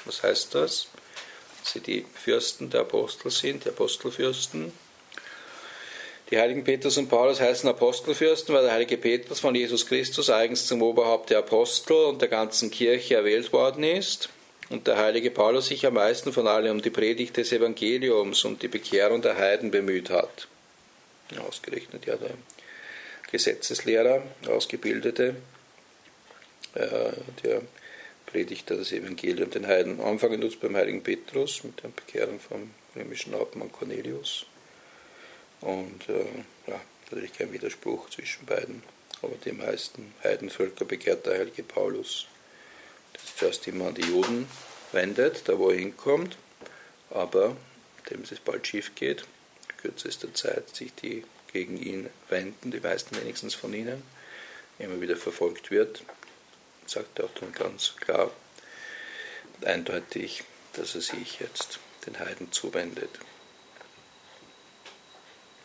Was heißt das? Dass sie die Fürsten der Apostel sind, die Apostelfürsten. Die heiligen Petrus und Paulus heißen Apostelfürsten, weil der heilige Petrus von Jesus Christus eigens zum Oberhaupt der Apostel und der ganzen Kirche erwählt worden ist und der heilige Paulus sich am meisten von allen um die Predigt des Evangeliums und die Bekehrung der Heiden bemüht hat. Ausgerechnet ja der Gesetzeslehrer, Ausgebildete, der Predigter des Evangeliums den Heiden. Anfangen tut es beim heiligen Petrus mit der Bekehrung vom römischen Hauptmann Cornelius. Und natürlich kein Widerspruch zwischen beiden. Aber die meisten Heidenvölker bekehrt der heilige Paulus, das zuerst immer an die Juden wendet, da wo er hinkommt, aber dem es bald schief geht, in kürzester Zeit sich die gegen ihn wenden, die meisten wenigstens von ihnen, immer wieder verfolgt wird, sagt er auch dann ganz klar, eindeutig, dass er sich jetzt den Heiden zuwendet.